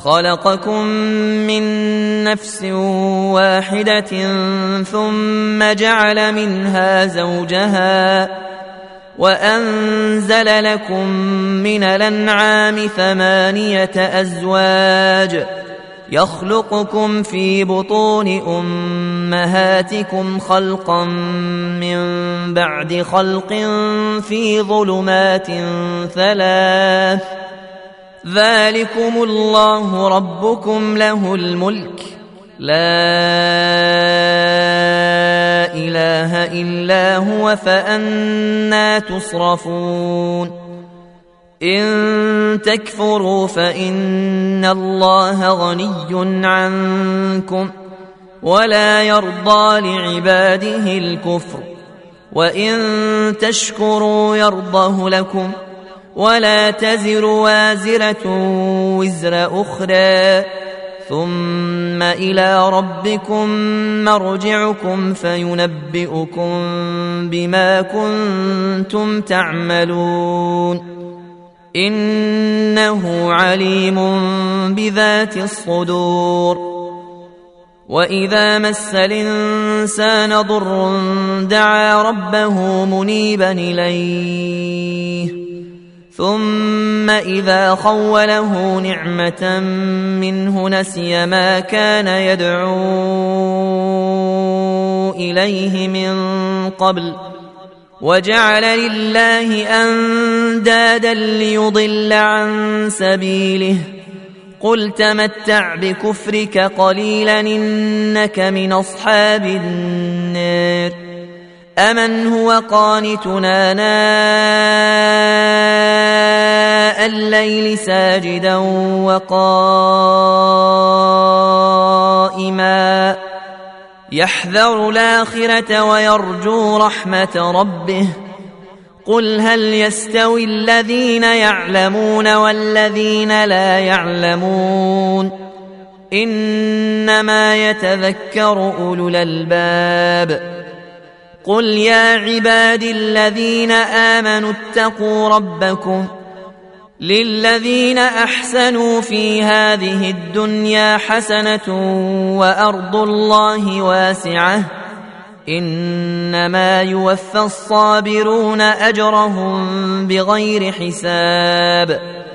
خلقكم من نفس واحدة ثم جعل منها زوجها وأنزل لكم من الأنعام 8 أزواج يخلقكم في بطون أمهاتكم خلقا من بعد خلق في ظلمات 3 ذلكم الله ربكم له الملك لا إله إلا هو فأنى تصرفون إن تكفروا فإن الله غني عنكم ولا يرضى لعباده الكفر وإن تشكروا يرضه لكم ولا تزر وازرة وزر أخرى ثم إلى ربكم مرجعكم فينبئكم بما كنتم تعملون إنه عليم بذات الصدور وإذا مس الإنسان ضر دعا ربه منيبا إليه ثم إذا خوله نعمة منه نسي ما كان يدعو إليه من قبل وجعل لله أندادا ليضل عن سبيله قل تمتع بكفرك قليلا إنك من أصحاب النار أمن هو قانتنا آناء الليل ساجدا وقائما يحذر الآخرة ويرجو رحمة ربه قل هل يستوي الذين يعلمون والذين لا يعلمون إنما يتذكر أولو الألباب قل يا عبادي الذين آمنوا اتقوا ربكم للذين أحسنوا في هذه الدنيا حسنة وأرض الله واسعة إنما يوفى الصابرون أجرهم بغير حساب